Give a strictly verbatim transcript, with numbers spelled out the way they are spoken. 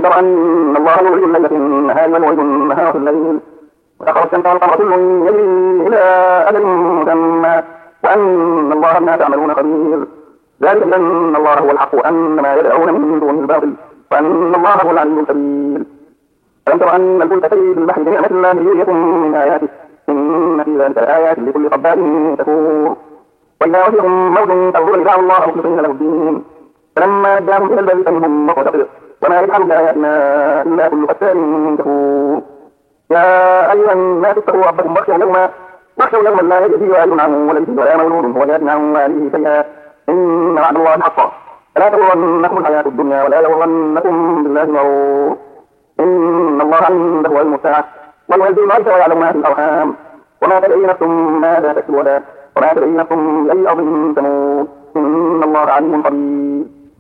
تر أن الله يولج الليل في النهار ويولج النهار في الليل وسخر الشمس والقمر كل يجري إلى أجل مسمى وأن الله بما تعملون خبير ذلك بأن الله هو الحق وأن ما يدعون من دونه الباطل وأن الله هو العلي الكبير ألم تر أن الفلك تجري في البحر بنعمة الله ليريكم من آياته إن في ذلك لآيات لكل صبار شكور وإذا غشيهم موج كالظلل دعوا الله مخلصين له الدين فلما جاءهم إلى البر فمنهم مقتصد وما يجعل بآياتنا إلا كل ختار كفور يا أيها الناس اتقوا ربكم واخشوا يوما واخشوا يوما لا يجزي والد عن ولده ولا مولود هو جاز عن والده شيئا إن وعد الله حق فلا تغرنكم الحياة الدنيا ولا يغرنكم بالله الغرور إن الله عنده علم الساعة وينزل الغيث ويعلم ما في الأرحام وما تدري نفس ماذا تكسب غدا وما تدري نفس بأي أرض تموت إن الله عليم خبير